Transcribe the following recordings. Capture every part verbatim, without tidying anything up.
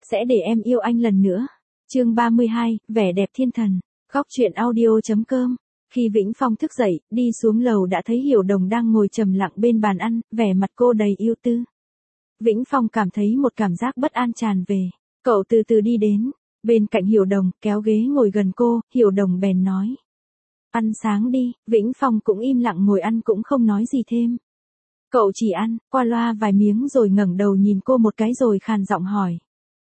sẽ để em yêu anh lần nữa. Chương ba mươi hai, vẻ đẹp thiên thần. Góc truyện audio.com. Khi Vĩnh Phong thức dậy, đi xuống lầu đã thấy Hiểu Đồng đang ngồi trầm lặng bên bàn ăn, vẻ mặt cô đầy yêu tư. Vĩnh Phong cảm thấy một cảm giác bất an tràn về. Cậu từ từ đi đến, bên cạnh Hiểu Đồng, kéo ghế ngồi gần cô, Hiểu Đồng bèn nói. Ăn sáng đi, Vĩnh Phong cũng im lặng ngồi ăn cũng không nói gì thêm. Cậu chỉ ăn, qua loa vài miếng rồi ngẩng đầu nhìn cô một cái rồi khàn giọng hỏi.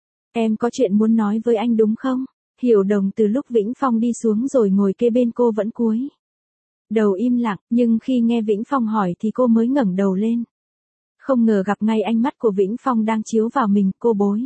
Em có chuyện muốn nói với anh đúng không? Hiểu Đồng từ lúc Vĩnh Phong đi xuống rồi ngồi kế bên cô vẫn cúi đầu im lặng, nhưng khi nghe Vĩnh Phong hỏi thì cô mới ngẩng đầu lên. Không ngờ gặp ngay ánh mắt của Vĩnh Phong đang chiếu vào mình, cô bối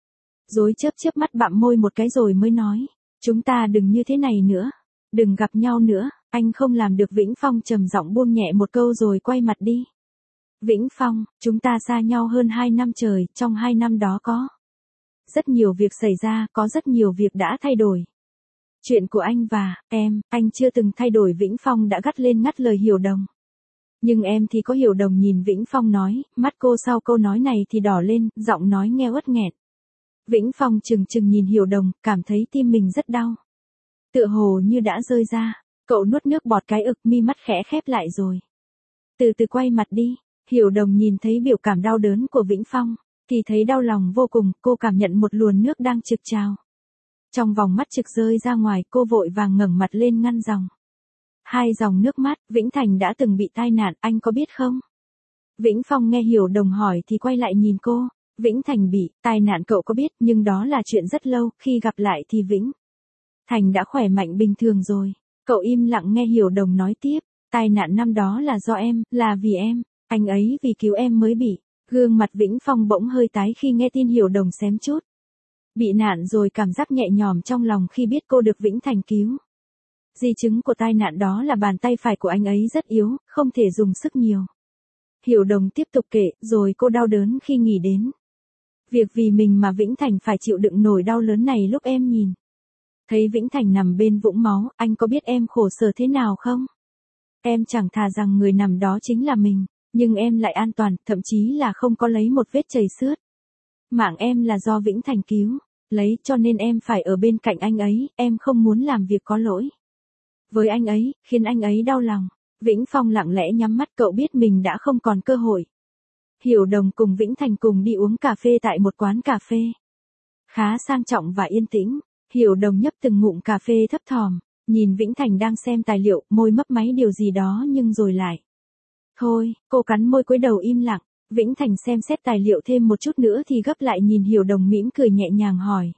rối chớp chớp mắt bặm môi một cái rồi mới nói. Chúng ta đừng như thế này nữa. Đừng gặp nhau nữa, anh không làm được. Vĩnh Phong trầm giọng buông nhẹ một câu rồi quay mặt đi. Vĩnh Phong, chúng ta xa nhau hơn hai năm trời, trong hai năm đó có rất nhiều việc xảy ra, có rất nhiều việc đã thay đổi. Chuyện của anh và em, anh chưa từng thay đổi. Vĩnh Phong đã gắt lên ngắt lời Hiểu Đồng. Nhưng em thì có. Hiểu Đồng nhìn Vĩnh Phong nói, mắt cô sau câu nói này thì đỏ lên, giọng nói nghe uất nghẹn. Vĩnh Phong chừng chừng nhìn Hiểu Đồng, cảm thấy tim mình rất đau. Tựa hồ như đã rơi ra, cậu nuốt nước bọt cái ực, mi mắt khẽ khép lại rồi từ từ quay mặt đi. Hiểu Đồng nhìn thấy biểu cảm đau đớn của Vĩnh Phong, thì thấy đau lòng vô cùng, cô cảm nhận một luồn nước đang trực trào trong vòng mắt trực rơi ra ngoài, cô vội vàng ngẩng mặt lên ngăn dòng. Hai dòng nước mắt. Vĩnh Thành đã từng bị tai nạn, anh có biết không? Vĩnh Phong nghe Hiểu Đồng hỏi thì quay lại nhìn cô. Vĩnh Thành bị tai nạn cậu có biết, nhưng đó là chuyện rất lâu, khi gặp lại thì Vĩnh Thành đã khỏe mạnh bình thường rồi. Cậu im lặng nghe Hiểu Đồng nói tiếp. Tai nạn năm đó là do em, là vì em, anh ấy vì cứu em mới bị. Gương mặt Vĩnh Phong bỗng hơi tái khi nghe tin Hiểu Đồng xém chút bị nạn, rồi cảm giác nhẹ nhõm trong lòng khi biết cô được Vĩnh Thành cứu. Di chứng của tai nạn đó là bàn tay phải của anh ấy rất yếu, không thể dùng sức nhiều. Hiểu Đồng tiếp tục kể, rồi cô đau đớn khi nghĩ đến việc vì mình mà Vĩnh Thành phải chịu đựng nổi đau lớn này. Lúc em nhìn thấy Vĩnh Thành nằm bên vũng máu, anh có biết em khổ sở thế nào không? Em chẳng thà rằng người nằm đó chính là mình, nhưng em lại an toàn, thậm chí là không có lấy một vết chảy xước. Mạng em là do Vĩnh Thành cứu lấy, cho nên em phải ở bên cạnh anh ấy, em không muốn làm việc có lỗi với anh ấy, khiến anh ấy đau lòng. Vĩnh Phong lặng lẽ nhắm mắt, cậu biết mình đã không còn cơ hội. Hiểu Đồng cùng Vĩnh Thành cùng đi uống cà phê tại một quán cà phê khá sang trọng và yên tĩnh. Hiểu Đồng nhấp từng ngụm cà phê thấp thỏm, nhìn Vĩnh Thành đang xem tài liệu, môi mấp máy điều gì đó nhưng rồi lại. Thôi, cô cắn môi cúi đầu im lặng. Vĩnh Thành xem xét tài liệu thêm một chút nữa thì gấp lại nhìn Hiểu Đồng mỉm cười nhẹ nhàng hỏi.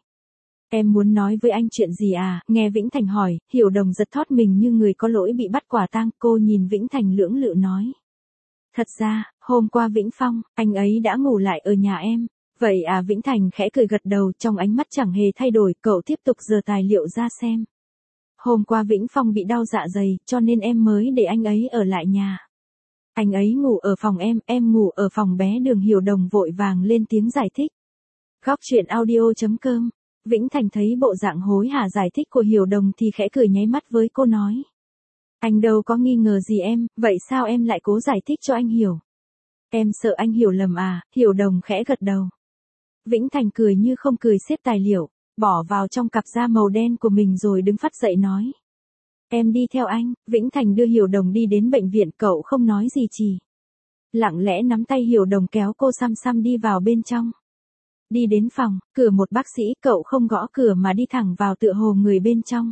Em muốn nói với anh chuyện gì à? Nghe Vĩnh Thành hỏi, Hiểu Đồng giật thót mình như người có lỗi bị bắt quả tang. Cô nhìn Vĩnh Thành lưỡng lự nói. Thật ra, hôm qua Vĩnh Phong, anh ấy đã ngủ lại ở nhà em. Vậy à? Vĩnh Thành khẽ cười gật đầu, trong ánh mắt chẳng hề thay đổi. Cậu tiếp tục giơ tài liệu ra xem. Hôm qua Vĩnh Phong bị đau dạ dày, cho nên em mới để anh ấy ở lại nhà. Anh ấy ngủ ở phòng em, em ngủ ở phòng bé Đường. Hiểu Đồng vội vàng lên tiếng giải thích. Góc truyện audio.com. Vĩnh Thành thấy bộ dạng hối hả giải thích của Hiểu Đồng thì khẽ cười nháy mắt với cô nói. Anh đâu có nghi ngờ gì em, vậy sao em lại cố giải thích cho anh hiểu? Em sợ anh hiểu lầm à? Hiểu Đồng khẽ gật đầu. Vĩnh Thành cười như không cười, xếp tài liệu bỏ vào trong cặp da màu đen của mình rồi đứng phắt dậy nói. Em đi theo anh. Vĩnh Thành đưa Hiểu Đồng đi đến bệnh viện, cậu không nói gì, chỉ lặng lẽ nắm tay Hiểu Đồng kéo cô xăm xăm đi vào bên trong. Đi đến phòng, cửa một bác sĩ, cậu không gõ cửa mà đi thẳng vào, tựa hồ người bên trong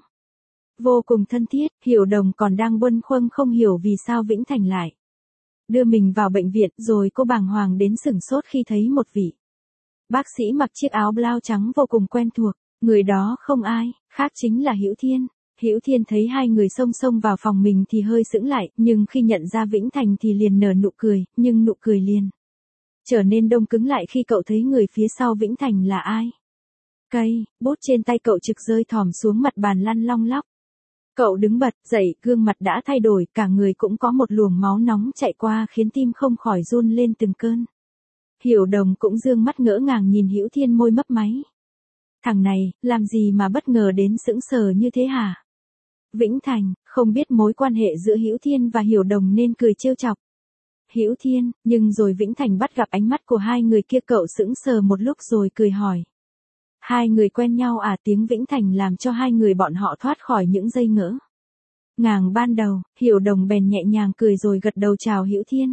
vô cùng thân thiết. Hiểu Đồng còn đang bâng khuâng không hiểu vì sao Vĩnh Thành lại đưa mình vào bệnh viện, rồi cô bàng hoàng đến sửng sốt khi thấy một vị bác sĩ mặc chiếc áo blau trắng vô cùng quen thuộc. Người đó không ai khác chính là Hữu Thiên. Hữu Thiên thấy hai người xông xông vào phòng mình thì hơi sững lại, nhưng khi nhận ra Vĩnh Thành thì liền nở nụ cười, nhưng nụ cười liền trở nên đông cứng lại khi cậu thấy người phía sau Vĩnh Thành là ai. Cây bút trên tay cậu trực rơi thòm xuống mặt bàn lăn long lóc. Cậu đứng bật dậy, gương mặt đã thay đổi, cả người cũng có một luồng máu nóng chạy qua khiến tim không khỏi run lên từng cơn. Hiểu Đồng cũng dương mắt ngỡ ngàng nhìn Hữu Thiên, môi mấp máy. Thằng này, làm gì mà bất ngờ đến sững sờ như thế hả? Vĩnh Thành không biết mối quan hệ giữa Hữu Thiên và Hiểu Đồng nên cười trêu chọc Hữu Thiên, nhưng rồi Vĩnh Thành bắt gặp ánh mắt của hai người kia, cậu sững sờ một lúc rồi cười hỏi. Hai người quen nhau à, tiếng Vĩnh Thành làm cho hai người bọn họ thoát khỏi những giây ngỡ ngàng ban đầu, Hiểu Đồng bèn nhẹ nhàng cười rồi gật đầu chào Hữu Thiên.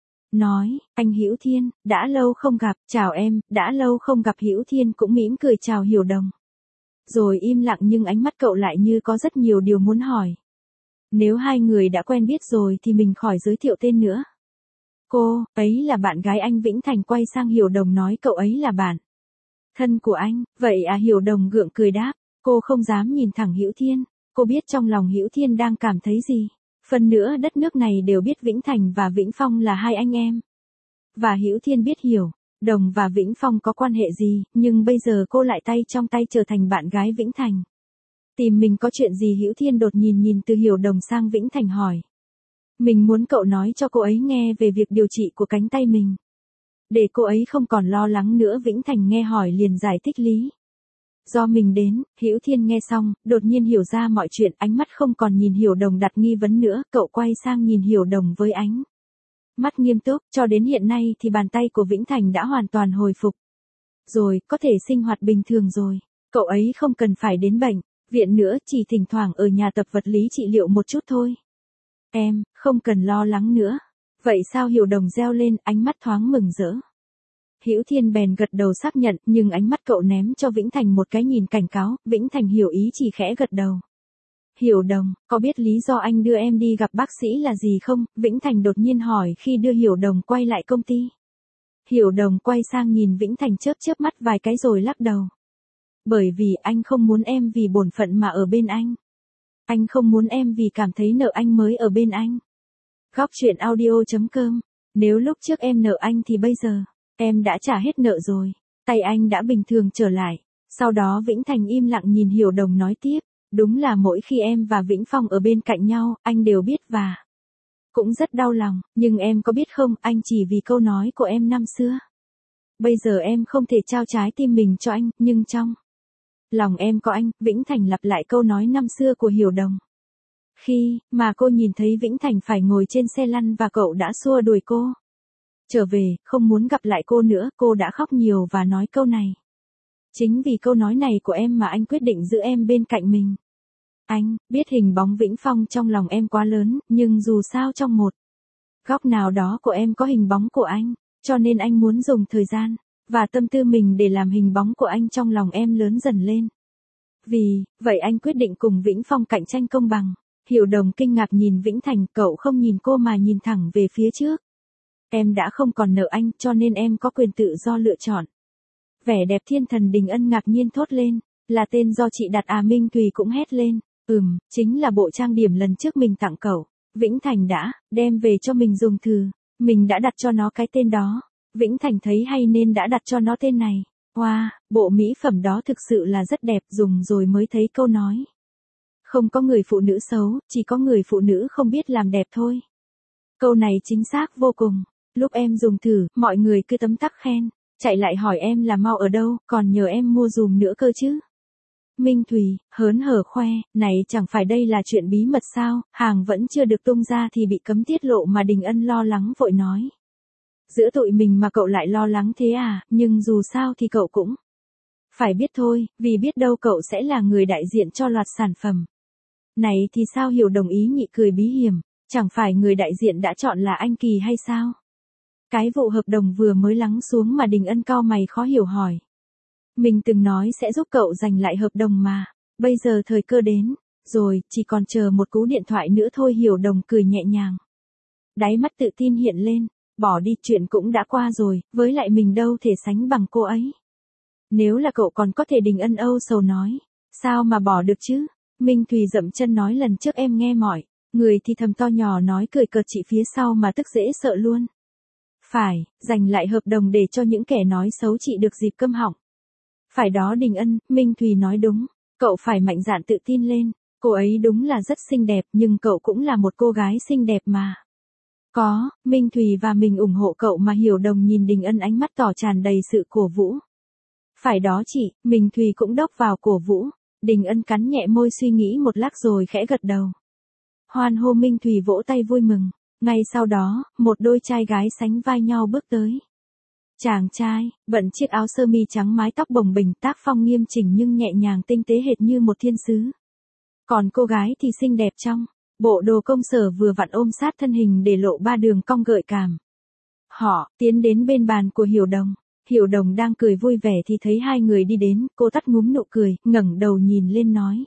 Nói, anh Hữu Thiên, đã lâu không gặp, chào em, đã lâu không gặp. Hữu Thiên cũng mỉm cười chào Hiểu Đồng. Rồi im lặng nhưng ánh mắt cậu lại như có rất nhiều điều muốn hỏi. Nếu hai người đã quen biết rồi thì mình khỏi giới thiệu tên nữa. Cô, ấy là bạn gái anh. Vĩnh Thành quay sang Hiểu Đồng nói cậu ấy là bạn thân của anh, vậy à? Hiểu Đồng gượng cười đáp, cô không dám nhìn thẳng Hữu Thiên, cô biết trong lòng Hữu Thiên đang cảm thấy gì. Phần nữa đất nước này đều biết Vĩnh Thành và Vĩnh Phong là hai anh em. Và Hữu Thiên biết Hiểu Đồng và Vĩnh Phong có quan hệ gì, nhưng bây giờ cô lại tay trong tay trở thành bạn gái Vĩnh Thành. Tìm mình có chuyện gì? Hữu Thiên đột nhìn nhìn từ Hiểu Đồng sang Vĩnh Thành hỏi. Mình muốn cậu nói cho cô ấy nghe về việc điều trị của cánh tay mình. Để cô ấy không còn lo lắng nữa. Vĩnh Thành nghe hỏi liền giải thích lý do mình đến. Hữu Thiên nghe xong, đột nhiên hiểu ra mọi chuyện, ánh mắt không còn nhìn Hiểu Đồng đặt nghi vấn nữa, cậu quay sang nhìn Hiểu Đồng với ánh mắt nghiêm túc. Cho đến hiện nay thì bàn tay của Vĩnh Thành đã hoàn toàn hồi phục rồi, có thể sinh hoạt bình thường rồi. Cậu ấy không cần phải đến bệnh viện nữa, chỉ thỉnh thoảng ở nhà tập vật lý trị liệu một chút thôi. Em, không cần lo lắng nữa. Vậy sao? Hiểu Đồng reo lên, ánh mắt thoáng mừng rỡ. Hữu Thiên bèn gật đầu xác nhận, nhưng ánh mắt cậu ném cho Vĩnh Thành một cái nhìn cảnh cáo. Vĩnh Thành hiểu ý chỉ khẽ gật đầu. Hiểu Đồng, có biết lý do anh đưa em đi gặp bác sĩ là gì không? Vĩnh Thành đột nhiên hỏi khi đưa Hiểu Đồng quay lại công ty. Hiểu Đồng quay sang nhìn Vĩnh Thành chớp chớp mắt vài cái rồi lắc đầu. Bởi vì anh không muốn em vì bổn phận mà ở bên anh. Anh không muốn em vì cảm thấy nợ anh mới ở bên anh. Góc truyện audio chấm com. Nếu lúc trước em nợ anh thì bây giờ em đã trả hết nợ rồi. Tay anh đã bình thường trở lại. Sau đó Vĩnh Thành im lặng nhìn Hiểu Đồng nói tiếp. Đúng là mỗi khi em và Vĩnh Phong ở bên cạnh nhau, anh đều biết và cũng rất đau lòng. Nhưng em có biết không, anh chỉ vì câu nói của em năm xưa. Bây giờ em không thể trao trái tim mình cho anh, nhưng trong lòng em có anh. Vĩnh Thành lặp lại câu nói năm xưa của Hiểu Đồng. Khi mà cô nhìn thấy Vĩnh Thành phải ngồi trên xe lăn và cậu đã xua đuổi cô trở về, không muốn gặp lại cô nữa, cô đã khóc nhiều và nói câu này. Chính vì câu nói này của em mà anh quyết định giữ em bên cạnh mình. Anh biết hình bóng Vĩnh Phong trong lòng em quá lớn, nhưng dù sao trong một góc nào đó của em có hình bóng của anh, cho nên anh muốn dùng thời gian và tâm tư mình để làm hình bóng của anh trong lòng em lớn dần lên. Vì vậy anh quyết định cùng Vĩnh Phong cạnh tranh công bằng. Hiểu Đồng kinh ngạc nhìn Vĩnh Thành, cậu không nhìn cô mà nhìn thẳng về phía trước. Em đã không còn nợ anh, cho nên em có quyền tự do lựa chọn. Vẻ đẹp thiên thần Đình Ân ngạc nhiên thốt lên, là tên do chị đặt à? Minh Thùy cũng hét lên, ừm, chính là bộ trang điểm lần trước mình tặng cậu. Vĩnh Thành đã đem về cho mình dùng thử, mình đã đặt cho nó cái tên đó. Vĩnh Thành thấy hay nên đã đặt cho nó tên này. Wow, bộ mỹ phẩm đó thực sự là rất đẹp, dùng rồi mới thấy câu nói. Không có người phụ nữ xấu, chỉ có người phụ nữ không biết làm đẹp thôi. Câu này chính xác vô cùng. Lúc em dùng thử, mọi người cứ tấm tắc khen, chạy lại hỏi em là mau ở đâu, còn nhờ em mua dùm nữa cơ chứ. Minh Thùy, hớn hở khoe, này chẳng phải đây là chuyện bí mật sao, hàng vẫn chưa được tung ra thì bị cấm tiết lộ mà. Đình Ân lo lắng vội nói. Giữa tụi mình mà cậu lại lo lắng thế à, nhưng dù sao thì cậu cũng phải biết thôi, vì biết đâu cậu sẽ là người đại diện cho loạt sản phẩm này thì sao? Hiểu Đồng ý nhị cười bí hiểm, chẳng phải người đại diện đã chọn là anh Kỳ hay sao? Cái vụ hợp đồng vừa mới lắng xuống mà. Đình Ân cau mày khó hiểu hỏi. Mình từng nói sẽ giúp cậu giành lại hợp đồng mà, bây giờ thời cơ đến rồi, chỉ còn chờ một cú điện thoại nữa thôi. Hiểu Đồng cười nhẹ nhàng, đáy mắt tự tin hiện lên. Bỏ đi, chuyện cũng đã qua rồi, với lại mình đâu thể sánh bằng cô ấy. Nếu là cậu còn có thể. Đình Ân âu sầu nói. Sao mà bỏ được chứ? Minh Thùy dậm chân nói lần trước em nghe mọi người thì thầm to nhỏ nói cười cợt chị phía sau mà tức dễ sợ luôn. Phải, giành lại hợp đồng để cho những kẻ nói xấu chị được dịp câm họng. Phải đó Đình Ân, Minh Thùy nói đúng, cậu phải mạnh dạn tự tin lên, cô ấy đúng là rất xinh đẹp nhưng cậu cũng là một cô gái xinh đẹp mà. Có, Minh Thùy và mình ủng hộ cậu mà. Hiểu Đồng nhìn Đình Ân ánh mắt tỏ tràn đầy sự cổ vũ. Phải đó chị, Minh Thùy cũng đốc vào cổ vũ. Đình Ân cắn nhẹ môi suy nghĩ một lát rồi khẽ gật đầu. Hoan hô. Minh Thùy vỗ tay vui mừng. Ngay sau đó, một đôi trai gái sánh vai nhau bước tới. Chàng trai, bận chiếc áo sơ mi trắng mái tóc bồng bềnh, tác phong nghiêm chỉnh nhưng nhẹ nhàng tinh tế hệt như một thiên sứ. Còn cô gái thì xinh đẹp trong bộ đồ công sở vừa vặn ôm sát thân hình để lộ ba đường cong gợi cảm. Họ tiến đến bên bàn của Hiểu Đồng. Hiểu Đồng đang cười vui vẻ thì thấy hai người đi đến, cô tắt ngúm nụ cười, ngẩng đầu nhìn lên nói.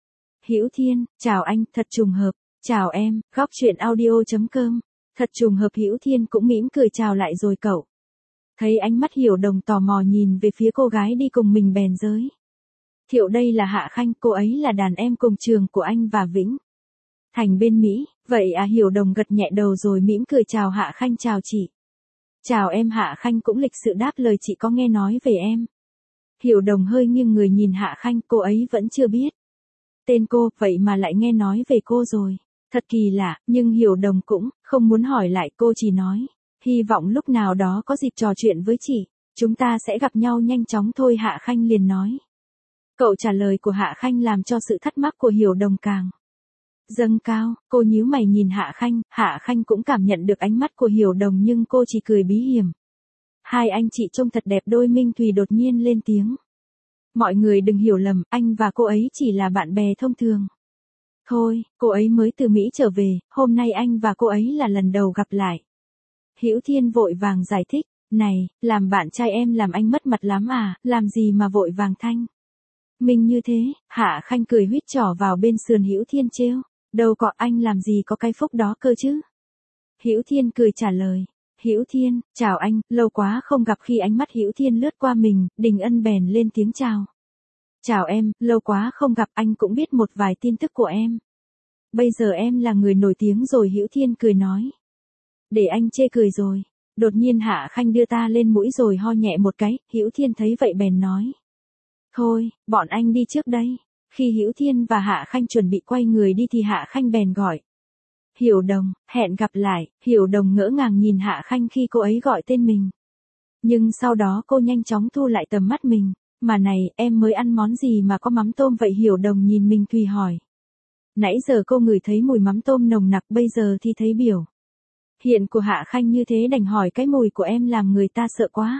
Hữu Thiên, chào anh, thật trùng hợp. Chào em, góc chuyện audio chấm com. Thật trùng hợp. Hữu Thiên cũng mỉm cười chào lại rồi cậu. Thấy ánh mắt Hiểu Đồng tò mò nhìn về phía cô gái đi cùng mình bèn giới thiệu đây là Hạ Khanh, cô ấy là đàn em cùng trường của anh và Vĩnh Thành bên Mỹ. Vậy à, Hiểu Đồng gật nhẹ đầu rồi mỉm cười chào Hạ Khanh. Chào chị. Chào em. Hạ Khanh cũng lịch sự đáp lời. Chị có nghe nói về em. Hiểu Đồng hơi nghiêng người nhìn Hạ Khanh, cô ấy vẫn chưa biết tên cô, vậy mà lại nghe nói về cô rồi. Thật kỳ lạ, nhưng Hiểu Đồng cũng không muốn hỏi lại, cô chỉ nói. Hy vọng lúc nào đó có dịp trò chuyện với chị, chúng ta sẽ gặp nhau nhanh chóng thôi. Hạ Khanh liền nói. Cậu trả lời của Hạ Khanh làm cho sự thắc mắc của Hiểu Đồng càng dâng cao. Cô nhíu mày nhìn Hạ Khanh, Hạ Khanh cũng cảm nhận được ánh mắt của Hiểu Đồng nhưng cô chỉ cười bí hiểm. Hai anh chị trông thật đẹp. Đôi Minh Thùy đột nhiên lên tiếng. Mọi người đừng hiểu lầm, anh và cô ấy chỉ là bạn bè thông thường thôi, cô ấy mới từ Mỹ trở về, hôm nay anh và cô ấy là lần đầu gặp lại. Hữu Thiên vội vàng giải thích. Này, làm bạn trai em làm anh mất mặt lắm à, làm gì mà vội vàng thanh mình như thế. Hạ Khanh cười huýt trỏ vào bên sườn Hữu Thiên trêu. Đâu có, anh làm gì có cái phúc đó cơ chứ. Hữu Thiên cười trả lời. Hữu Thiên, chào anh, lâu quá không gặp. Khi ánh mắt Hữu Thiên lướt qua mình, Đình Ân bèn lên tiếng chào. Chào em, lâu quá không gặp, anh cũng biết một vài tin tức của em. Bây giờ em là người nổi tiếng rồi. Hữu Thiên cười nói. Để anh chê cười rồi. Đột nhiên Hạ Khanh đưa ta lên mũi rồi ho nhẹ một cái, Hữu Thiên thấy vậy bèn nói. Thôi, bọn anh đi trước đây. Khi Hữu Thiên và Hạ Khanh chuẩn bị quay người đi thì Hạ Khanh bèn gọi. Hiểu Đồng, hẹn gặp lại. Hiểu Đồng ngỡ ngàng nhìn Hạ Khanh khi cô ấy gọi tên mình. Nhưng sau đó cô nhanh chóng thu lại tầm mắt mình. Mà này, em mới ăn món gì mà có mắm tôm vậy? Hiểu Đồng nhìn Minh Thùy hỏi. Nãy giờ cô ngửi thấy mùi mắm tôm nồng nặc, bây giờ thì thấy biểu hiện của Hạ Khanh như thế đành hỏi. Cái mùi của em làm người ta sợ quá.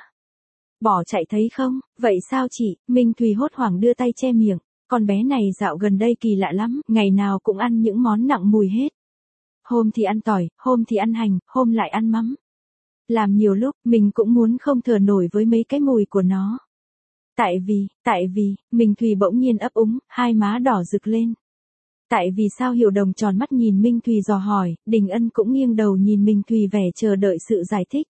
Bỏ chạy thấy không? Vậy sao chị? Minh Thùy hốt hoảng đưa tay che miệng. Con bé này dạo gần đây kỳ lạ lắm, ngày nào cũng ăn những món nặng mùi hết. Hôm thì ăn tỏi, hôm thì ăn hành, hôm lại ăn mắm. Làm nhiều lúc, mình cũng muốn không thở nổi với mấy cái mùi của nó. Tại vì, tại vì, Minh Thùy bỗng nhiên ấp úng, hai má đỏ rực lên. Tại vì sao? Hiểu Đồng tròn mắt nhìn Minh Thùy dò hỏi, Đình Ân cũng nghiêng đầu nhìn Minh Thùy vẻ chờ đợi sự giải thích.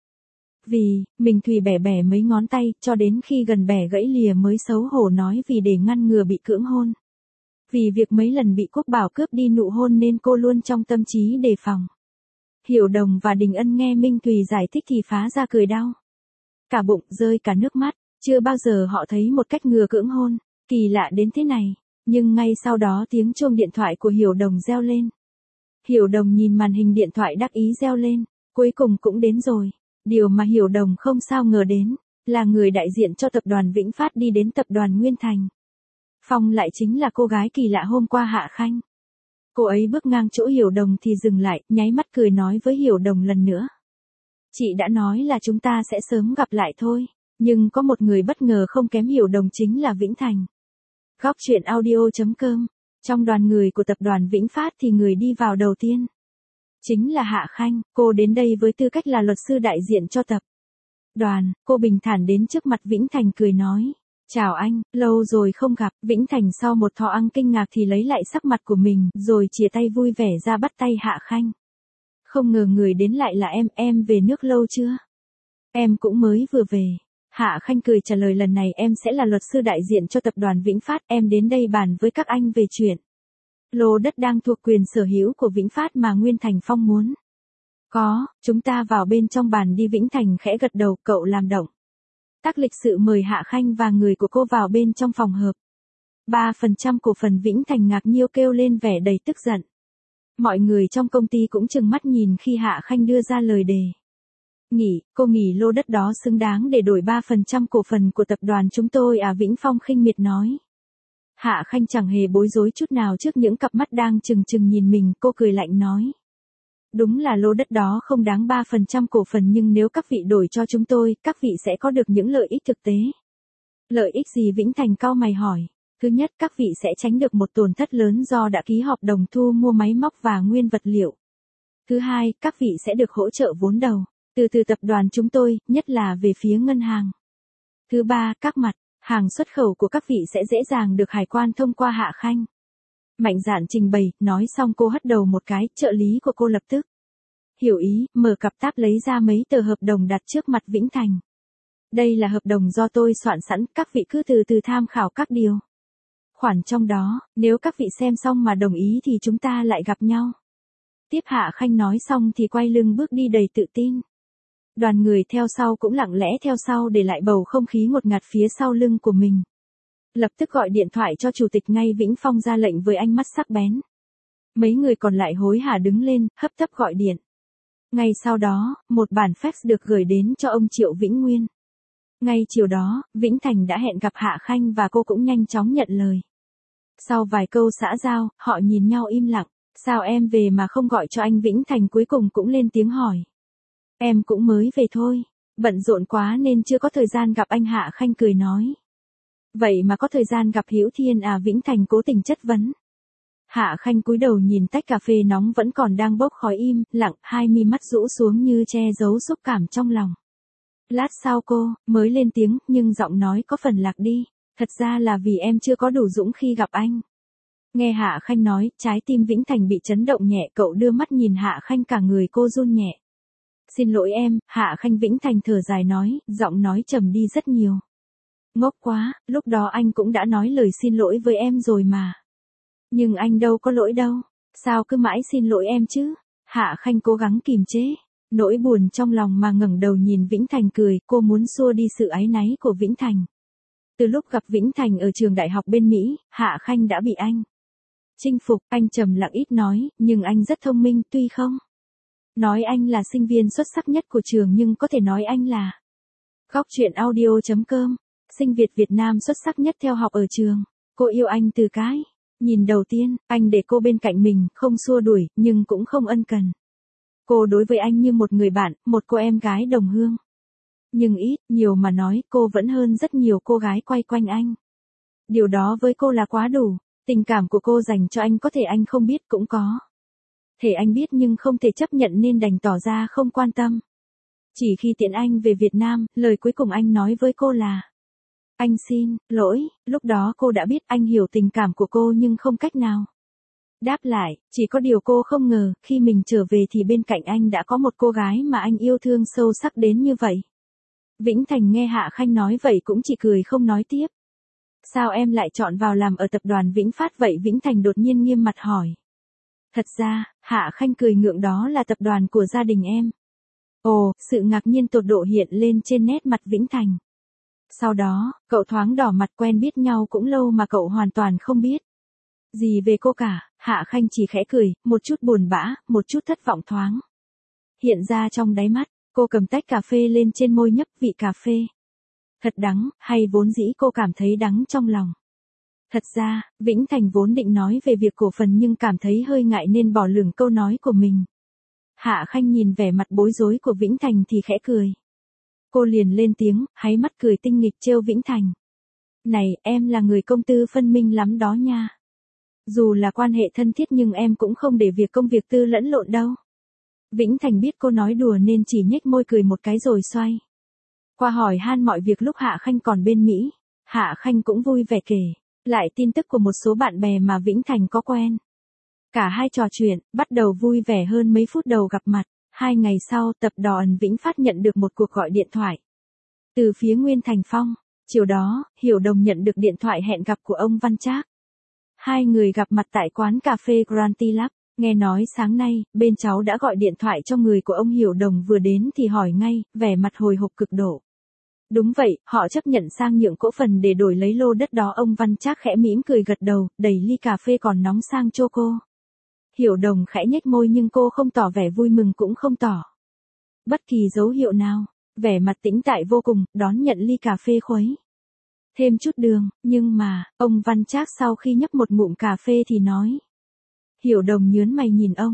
Vì, Minh Thùy bẻ bẻ mấy ngón tay, cho đến khi gần bẻ gãy lìa mới xấu hổ nói vì để ngăn ngừa bị cưỡng hôn. Vì việc mấy lần bị Quốc Bảo cướp đi nụ hôn nên cô luôn trong tâm trí đề phòng. Hiểu Đồng và Đình Ân nghe Minh Thùy giải thích thì phá ra cười đau. Cả bụng, rơi cả nước mắt, chưa bao giờ họ thấy một cách ngừa cưỡng hôn, kỳ lạ đến thế này. Nhưng ngay sau đó tiếng chuông điện thoại của Hiểu Đồng reo lên. Hiểu Đồng nhìn màn hình điện thoại đắc ý reo lên, cuối cùng cũng đến rồi. Điều mà Hiểu Đồng không sao ngờ đến, là người đại diện cho tập đoàn Vĩnh Phát đi đến tập đoàn Nguyên Thành. Phong lại chính là cô gái kỳ lạ hôm qua Hạ Khanh. Cô ấy bước ngang chỗ Hiểu Đồng thì dừng lại, nháy mắt cười nói với Hiểu Đồng lần nữa. Chị đã nói là chúng ta sẽ sớm gặp lại thôi, nhưng có một người bất ngờ không kém Hiểu Đồng chính là Vĩnh Thành. Góc chuyện audio chấm com. Trong đoàn người của tập đoàn Vĩnh Phát thì người đi vào đầu tiên chính là Hạ Khanh. Cô đến đây với tư cách là luật sư đại diện cho tập đoàn. Cô bình thản đến trước mặt Vĩnh Thành cười nói. Chào anh, lâu rồi không gặp. Vĩnh Thành sau một thọ ăn kinh ngạc thì lấy lại sắc mặt của mình, rồi chìa tay vui vẻ ra bắt tay Hạ Khanh. Không ngờ người đến lại là em, em về nước lâu chưa? Em cũng mới vừa về. Hạ Khanh cười trả lời lần này em sẽ là luật sư đại diện cho tập đoàn Vĩnh Phát, em đến đây bàn với các anh về chuyện lô đất đang thuộc quyền sở hữu của Vĩnh Phát mà Nguyên Thành Phong muốn. Có, chúng ta vào bên trong bàn đi. Vĩnh Thành khẽ gật đầu, cậu làm động tác lịch sự mời Hạ Khanh và người của cô vào bên trong phòng họp. ba phần trăm cổ phần. Vĩnh Thành ngạc nhiên kêu lên vẻ đầy tức giận. Mọi người trong công ty cũng trừng mắt nhìn khi Hạ Khanh đưa ra lời đề nghị, cô nghĩ lô đất đó xứng đáng để đổi ba phần trăm cổ phần của tập đoàn chúng tôi à? Vĩnh Phong khinh miệt nói. Hạ Khanh chẳng hề bối rối chút nào trước những cặp mắt đang trừng trừng nhìn mình, cô cười lạnh nói. Đúng là lô đất đó không đáng ba phần trăm cổ phần nhưng nếu các vị đổi cho chúng tôi, các vị sẽ có được những lợi ích thực tế. Lợi ích gì? Vĩnh Thành cau mày hỏi. Thứ nhất, các vị sẽ tránh được một tổn thất lớn do đã ký hợp đồng thu mua máy móc và nguyên vật liệu. Thứ hai, các vị sẽ được hỗ trợ vốn đầu, từ từ tập đoàn chúng tôi, nhất là về phía ngân hàng. Thứ ba, các mặt hàng xuất khẩu của các vị sẽ dễ dàng được hải quan thông qua Hạ Khanh. Mạnh dạn trình bày, nói xong cô hất đầu một cái, trợ lý của cô lập tức hiểu ý, mở cặp táp lấy ra mấy tờ hợp đồng đặt trước mặt Vĩnh Thành. Đây là hợp đồng do tôi soạn sẵn, các vị cứ từ từ tham khảo các điều khoản trong đó, nếu các vị xem xong mà đồng ý thì chúng ta lại gặp nhau. Tiếp Hạ Khanh nói xong thì quay lưng bước đi đầy tự tin. Đoàn người theo sau cũng lặng lẽ theo sau để lại bầu không khí ngột ngạt phía sau lưng của mình. Lập tức gọi điện thoại cho chủ tịch ngay. Vĩnh Phong ra lệnh với ánh mắt sắc bén. Mấy người còn lại hối hả đứng lên, hấp tấp gọi điện. Ngay sau đó, một bản fax được gửi đến cho ông Triệu Vĩnh Nguyên. Ngay chiều đó, Vĩnh Thành đã hẹn gặp Hạ Khanh và cô cũng nhanh chóng nhận lời. Sau vài câu xã giao, họ nhìn nhau im lặng. Sao em về mà không gọi cho anh? Vĩnh Thành cuối cùng cũng lên tiếng hỏi. Em cũng mới về thôi, bận rộn quá nên chưa có thời gian gặp anh. Hạ Khanh cười nói. Vậy mà có thời gian gặp Hữu Thiên à? Vĩnh Thành cố tình chất vấn. Hạ Khanh cúi đầu nhìn tách cà phê nóng vẫn còn đang bốc khói, im lặng, hai mi mắt rũ xuống như che giấu xúc cảm trong lòng. Lát sau cô mới lên tiếng, nhưng giọng nói có phần lạc đi. Thật ra là vì em chưa có đủ dũng khi gặp anh. Nghe Hạ Khanh nói, trái tim Vĩnh Thành bị chấn động nhẹ, cậu đưa mắt nhìn Hạ Khanh, cả người cô run nhẹ. Xin lỗi em, Hạ Khanh. Vĩnh Thành thở dài nói, giọng nói trầm đi rất nhiều. Ngốc quá, lúc đó anh cũng đã nói lời xin lỗi với em rồi mà. Nhưng anh đâu có lỗi đâu, sao cứ mãi xin lỗi em chứ? Hạ Khanh cố gắng kìm chế nỗi buồn trong lòng mà ngẩng đầu nhìn Vĩnh Thành cười, cô muốn xua đi sự áy náy của Vĩnh Thành. Từ lúc gặp Vĩnh Thành ở trường đại học bên Mỹ, Hạ Khanh đã bị anh chinh phục. Anh trầm lặng ít nói, nhưng anh rất thông minh, tuy không nói anh là sinh viên xuất sắc nhất của trường nhưng có thể nói anh là Góc truyện audio chấm com, sinh Việt Việt Nam xuất sắc nhất theo học ở trường. Cô yêu anh từ cái nhìn đầu tiên, anh để cô bên cạnh mình, không xua đuổi, nhưng cũng không ân cần. Cô đối với anh như một người bạn, một cô em gái đồng hương. Nhưng ít, nhiều mà nói, cô vẫn hơn rất nhiều cô gái quay quanh anh. Điều đó với cô là quá đủ. Tình cảm của cô dành cho anh có thể anh không biết, cũng có thể anh biết nhưng không thể chấp nhận nên đành tỏ ra không quan tâm. Chỉ khi tiễn anh về Việt Nam, lời cuối cùng anh nói với cô là anh xin lỗi. Lúc đó cô đã biết anh hiểu tình cảm của cô nhưng không cách nào đáp lại. Chỉ có điều cô không ngờ, khi mình trở về thì bên cạnh anh đã có một cô gái mà anh yêu thương sâu sắc đến như vậy. Vĩnh Thành nghe Hạ Khanh nói vậy cũng chỉ cười không nói tiếp. Sao em lại chọn vào làm ở tập đoàn Vĩnh Phát vậy? Vĩnh Thành đột nhiên nghiêm mặt hỏi. Thật ra, Hạ Khanh cười ngượng, đó là tập đoàn của gia đình em. Ồ, sự ngạc nhiên tột độ hiện lên trên nét mặt Vĩnh Thành. Sau đó, cậu thoáng đỏ mặt. Quen biết nhau cũng lâu mà cậu hoàn toàn không biết gì về cô cả. Hạ Khanh chỉ khẽ cười, một chút buồn bã, một chút thất vọng thoáng hiện ra trong đáy mắt. Cô cầm tách cà phê lên trên môi, nhấp vị cà phê. Thật đắng, hay vốn dĩ cô cảm thấy đắng trong lòng. Thật ra, Vĩnh Thành vốn định nói về việc cổ phần nhưng cảm thấy hơi ngại nên bỏ lửng câu nói của mình. Hạ Khanh nhìn vẻ mặt bối rối của Vĩnh Thành thì khẽ cười. Cô liền lên tiếng, háy mắt cười tinh nghịch trêu Vĩnh Thành. Này, em là người công tư phân minh lắm đó nha. Dù là quan hệ thân thiết nhưng em cũng không để việc công việc tư lẫn lộn đâu. Vĩnh Thành biết cô nói đùa nên chỉ nhếch môi cười một cái rồi xoay qua hỏi han mọi việc lúc Hạ Khanh còn bên Mỹ. Hạ Khanh cũng vui vẻ kể lại tin tức của một số bạn bè mà Vĩnh Thành có quen. Cả hai trò chuyện, bắt đầu vui vẻ hơn mấy phút đầu gặp mặt. Hai ngày sau, tập đoàn Vĩnh Phát nhận được một cuộc gọi điện thoại từ phía Nguyên Thành Phong. Chiều đó, Hiểu Đồng nhận được điện thoại hẹn gặp của ông Văn Trác. Hai người gặp mặt tại quán cà phê Grand Lab. Nghe nói sáng nay, bên cháu đã gọi điện thoại cho người của ông Hiểu Đồng vừa đến thì hỏi ngay, vẻ mặt hồi hộp cực độ. Đúng vậy, họ chấp nhận sang nhượng cổ phần để đổi lấy lô đất đó. Ông Văn Trác khẽ mỉm cười gật đầu, đẩy ly cà phê còn nóng sang cho cô. Hiểu Đồng khẽ nhếch môi nhưng cô không tỏ vẻ vui mừng cũng không tỏ bất kỳ dấu hiệu nào. Vẻ mặt tĩnh tại vô cùng, đón nhận ly cà phê khuấy thêm chút đường, nhưng mà, ông Văn Trác sau khi nhấp một ngụm cà phê thì nói. Hiểu Đồng nhớn mày nhìn ông,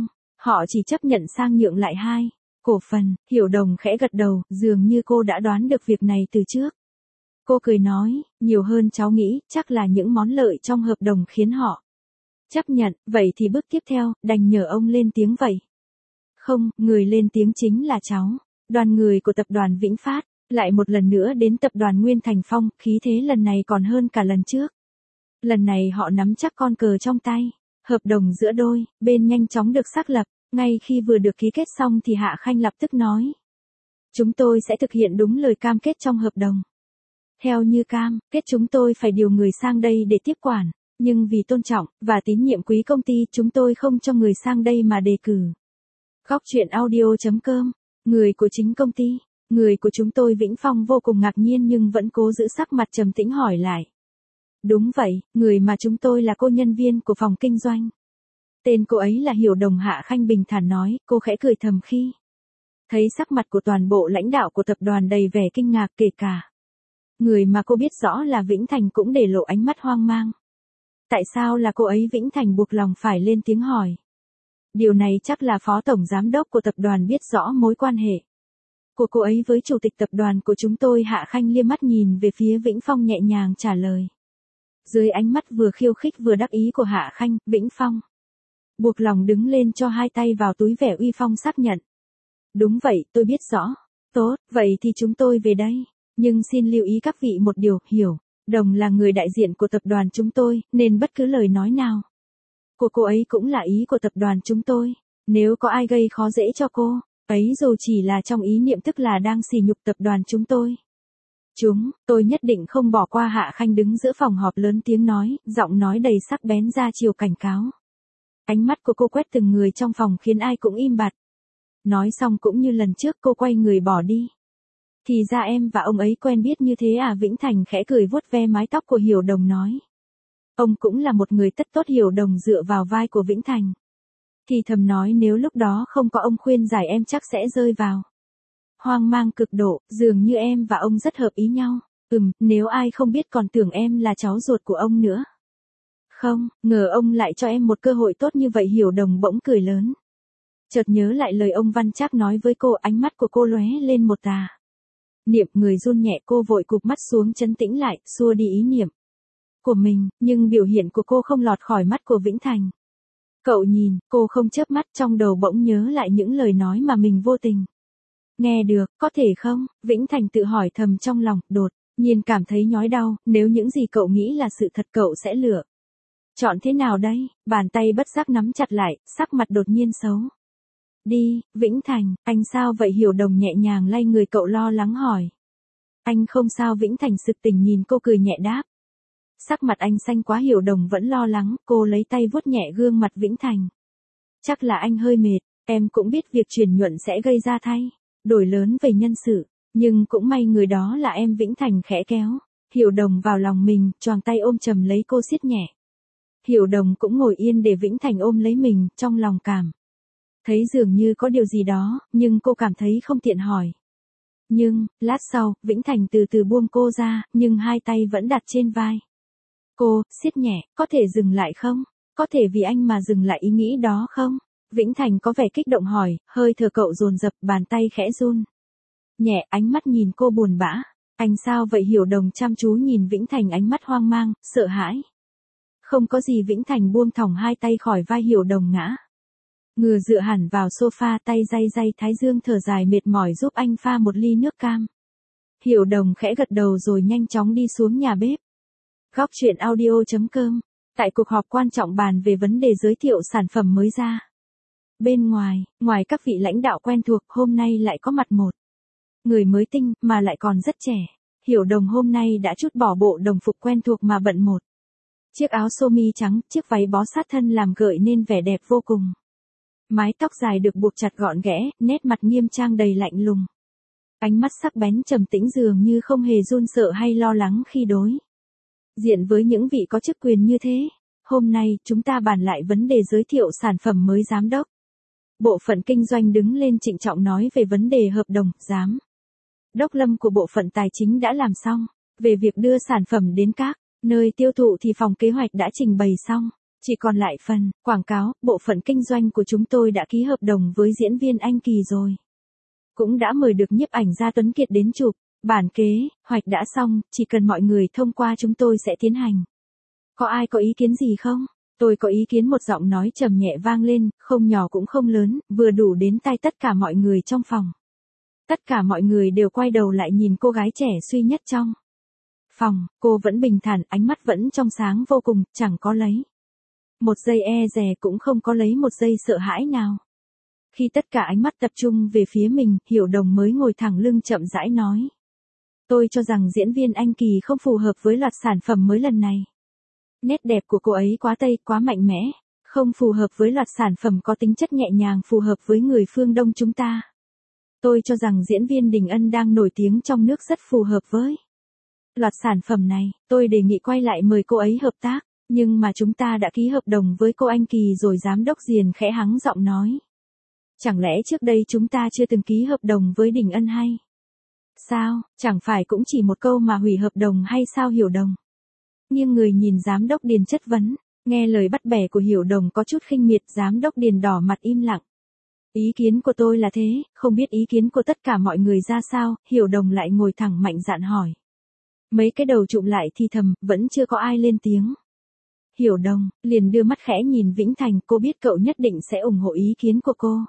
Họ chỉ chấp nhận sang nhượng lại hai cổ phần. Hiểu Đồng khẽ gật đầu, dường như cô đã đoán được việc này từ trước. Cô cười nói, nhiều hơn cháu nghĩ, chắc là những món lợi trong hợp đồng khiến họ chấp nhận, vậy thì bước tiếp theo, đành nhờ ông lên tiếng vậy. Không, người lên tiếng chính là cháu. Đoàn người của tập đoàn Vĩnh Phát, lại một lần nữa đến tập đoàn Nguyên Thành Phong, khí thế lần này còn hơn cả lần trước. Lần này họ nắm chắc con cờ trong tay. Hợp đồng giữa đôi bên nhanh chóng được xác lập, ngay khi vừa được ký kết xong thì Hạ Khanh lập tức nói. Chúng tôi sẽ thực hiện đúng lời cam kết trong hợp đồng. Theo như cam kết chúng tôi phải điều người sang đây để tiếp quản, nhưng vì tôn trọng và tín nhiệm quý công ty chúng tôi không cho người sang đây mà đề cử. Góc truyện audio.com, người của chính công ty, người của chúng tôi Vĩnh Phong vô cùng ngạc nhiên nhưng vẫn cố giữ sắc mặt trầm tĩnh hỏi lại. Đúng vậy, người mà chúng tôi là cô nhân viên của phòng kinh doanh. Tên cô ấy là Hiểu Đồng. Hạ Khanh bình thản nói, cô khẽ cười thầm khi thấy sắc mặt của toàn bộ lãnh đạo của tập đoàn đầy vẻ kinh ngạc, kể cả người mà cô biết rõ là Vĩnh Thành cũng để lộ ánh mắt hoang mang. Tại sao là cô ấy? Vĩnh Thành buộc lòng phải lên tiếng hỏi. Điều này chắc là phó tổng giám đốc của tập đoàn biết rõ mối quan hệ của cô ấy với chủ tịch tập đoàn của chúng tôi. Hạ Khanh liếc mắt nhìn về phía Vĩnh Phong nhẹ nhàng trả lời. Dưới ánh mắt vừa khiêu khích vừa đắc ý của Hạ Khanh, Vĩnh Phong buộc lòng đứng lên cho hai tay vào túi vẻ uy phong xác nhận. Đúng vậy, tôi biết rõ. Tốt, vậy thì chúng tôi về đây. Nhưng xin lưu ý các vị một điều, Hiểu Đồng là người đại diện của tập đoàn chúng tôi, nên bất cứ lời nói nào của cô ấy cũng là ý của tập đoàn chúng tôi. Nếu có ai gây khó dễ cho cô ấy dù chỉ là trong ý niệm tức là đang sỉ nhục tập đoàn chúng tôi. Chúng, tôi nhất định không bỏ qua. Hạ Khanh đứng giữa phòng họp lớn tiếng nói, giọng nói đầy sắc bén ra chiều cảnh cáo. Ánh mắt của cô quét từng người trong phòng khiến ai cũng im bặt. Nói xong cũng như lần trước cô quay người bỏ đi. Thì ra em và ông ấy quen biết như thế à? Vĩnh Thành khẽ cười vuốt ve mái tóc của Hiểu Đồng nói. Ông cũng là một người tất tốt. Hiểu Đồng dựa vào vai của Vĩnh Thành thì thầm nói, nếu lúc đó không có ông khuyên giải em chắc sẽ rơi vào hoang mang cực độ, dường như em và ông rất hợp ý nhau. Ừm, nếu ai không biết còn tưởng em là cháu ruột của ông nữa. Không, ngờ ông lại cho em một cơ hội tốt như vậy. Hiểu Đồng bỗng cười lớn. Chợt nhớ lại lời ông Văn Trác nói với cô, ánh mắt của cô lóe lên một tà niệm, người run nhẹ. Cô vội cụp mắt xuống trấn tĩnh lại, xua đi ý niệm của mình, nhưng biểu hiện của cô không lọt khỏi mắt của Vĩnh Thành. Cậu nhìn, cô không chớp mắt, trong đầu bỗng nhớ lại những lời nói mà mình vô tình nghe được. Có thể không? Vĩnh Thành tự hỏi thầm trong lòng, đột nhiên cảm thấy nhói đau. Nếu những gì cậu nghĩ là sự thật cậu sẽ lựa chọn thế nào đây? Bàn tay bất giác nắm chặt lại, sắc mặt đột nhiên xấu đi. Vĩnh Thành, anh sao vậy? Hiểu Đồng nhẹ nhàng lay người cậu lo lắng hỏi. Anh không sao. Vĩnh Thành sực tỉnh nhìn cô cười nhẹ đáp. Sắc mặt anh xanh quá. Hiểu Đồng vẫn lo lắng, cô lấy tay vuốt nhẹ gương mặt Vĩnh Thành. Chắc là anh hơi mệt, em cũng biết việc chuyển nhuận sẽ gây ra thay đổi lớn về nhân sự, nhưng cũng may người đó là em. Vĩnh Thành khẽ kéo Hiểu Đồng vào lòng mình, choàng tay ôm chầm lấy cô siết nhẹ. Hiểu Đồng cũng ngồi yên để Vĩnh Thành ôm lấy mình, trong lòng cảm thấy dường như có điều gì đó, nhưng cô cảm thấy không tiện hỏi. Nhưng, lát sau, Vĩnh Thành từ từ buông cô ra, nhưng hai tay vẫn đặt trên vai cô, siết nhẹ. Có thể dừng lại không? Có thể vì anh mà dừng lại ý nghĩ đó không? Vĩnh Thành có vẻ kích động hỏi, hơi thở cậu dồn dập, bàn tay khẽ run nhẹ, ánh mắt nhìn cô buồn bã. Anh sao vậy? Hiểu Đồng chăm chú nhìn Vĩnh Thành, ánh mắt hoang mang, sợ hãi. Không có gì. Vĩnh Thành buông thõng hai tay khỏi vai Hiểu Đồng, ngã ngửa dựa hẳn vào sofa, tay day day thái dương, thở dài mệt mỏi giúp anh pha một ly nước cam. Hiểu Đồng khẽ gật đầu rồi nhanh chóng đi xuống nhà bếp. Góc truyện audio.com, tại cuộc họp quan trọng bàn về vấn đề giới thiệu sản phẩm mới ra. Bên ngoài, ngoài các vị lãnh đạo quen thuộc, hôm nay lại có mặt một người mới tinh, mà lại còn rất trẻ. Hiểu Đồng hôm nay đã trút bỏ bộ đồng phục quen thuộc mà bận một chiếc áo sơ mi trắng, chiếc váy bó sát thân làm gợi nên vẻ đẹp vô cùng. Mái tóc dài được buộc chặt gọn ghẽ, nét mặt nghiêm trang đầy lạnh lùng. Ánh mắt sắc bén trầm tĩnh, dường như không hề run sợ hay lo lắng khi đối diện với những vị có chức quyền như thế. Hôm nay, chúng ta bàn lại vấn đề giới thiệu sản phẩm mới. Giám đốc bộ phận kinh doanh đứng lên trịnh trọng nói về vấn đề hợp đồng. Giám đốc Lâm của bộ phận tài chính đã làm xong. Về việc đưa sản phẩm đến các nơi tiêu thụ thì phòng kế hoạch đã trình bày xong. Chỉ còn lại phần quảng cáo, bộ phận kinh doanh của chúng tôi đã ký hợp đồng với diễn viên Anh Kỳ rồi. Cũng đã mời được nhiếp ảnh gia Tuấn Kiệt đến chụp, bản kế, hoạch đã xong, chỉ cần mọi người thông qua chúng tôi sẽ tiến hành. Có ai có ý kiến gì không? Tôi có ý kiến, một giọng nói trầm nhẹ vang lên, không nhỏ cũng không lớn, vừa đủ đến tai tất cả mọi người trong phòng. Tất cả mọi người đều quay đầu lại nhìn cô gái trẻ duy nhất trong phòng, cô vẫn bình thản, ánh mắt vẫn trong sáng vô cùng, chẳng có lấy một giây e dè, cũng không có lấy một giây sợ hãi nào. Khi tất cả ánh mắt tập trung về phía mình, Hiểu Đồng mới ngồi thẳng lưng chậm rãi nói. Tôi cho rằng diễn viên Anh Kỳ không phù hợp với loạt sản phẩm mới lần này. Nét đẹp của cô ấy quá Tây, quá mạnh mẽ, không phù hợp với loạt sản phẩm có tính chất nhẹ nhàng phù hợp với người phương Đông chúng ta. Tôi cho rằng diễn viên Đình Ân đang nổi tiếng trong nước rất phù hợp với loạt sản phẩm này. Tôi đề nghị quay lại mời cô ấy hợp tác, nhưng mà chúng ta đã ký hợp đồng với cô Anh Kỳ rồi. Giám đốc Diền khẽ hắng giọng nói. Chẳng lẽ trước đây chúng ta chưa từng ký hợp đồng với Đình Ân hay sao? Chẳng phải cũng chỉ một câu mà hủy hợp đồng hay sao Hiểu Đồng? Nhưng người nhìn giám đốc Điền chất vấn, nghe lời bắt bẻ của Hiểu Đồng có chút khinh miệt. Giám đốc Điền đỏ mặt im lặng. Ý kiến của tôi là thế, không biết ý kiến của tất cả mọi người ra sao? Hiểu Đồng lại ngồi thẳng mạnh dạn hỏi. Mấy cái đầu trụm lại thì thầm, vẫn chưa có ai lên tiếng. Hiểu Đồng liền đưa mắt khẽ nhìn Vĩnh Thành, cô biết cậu nhất định sẽ ủng hộ ý kiến của cô.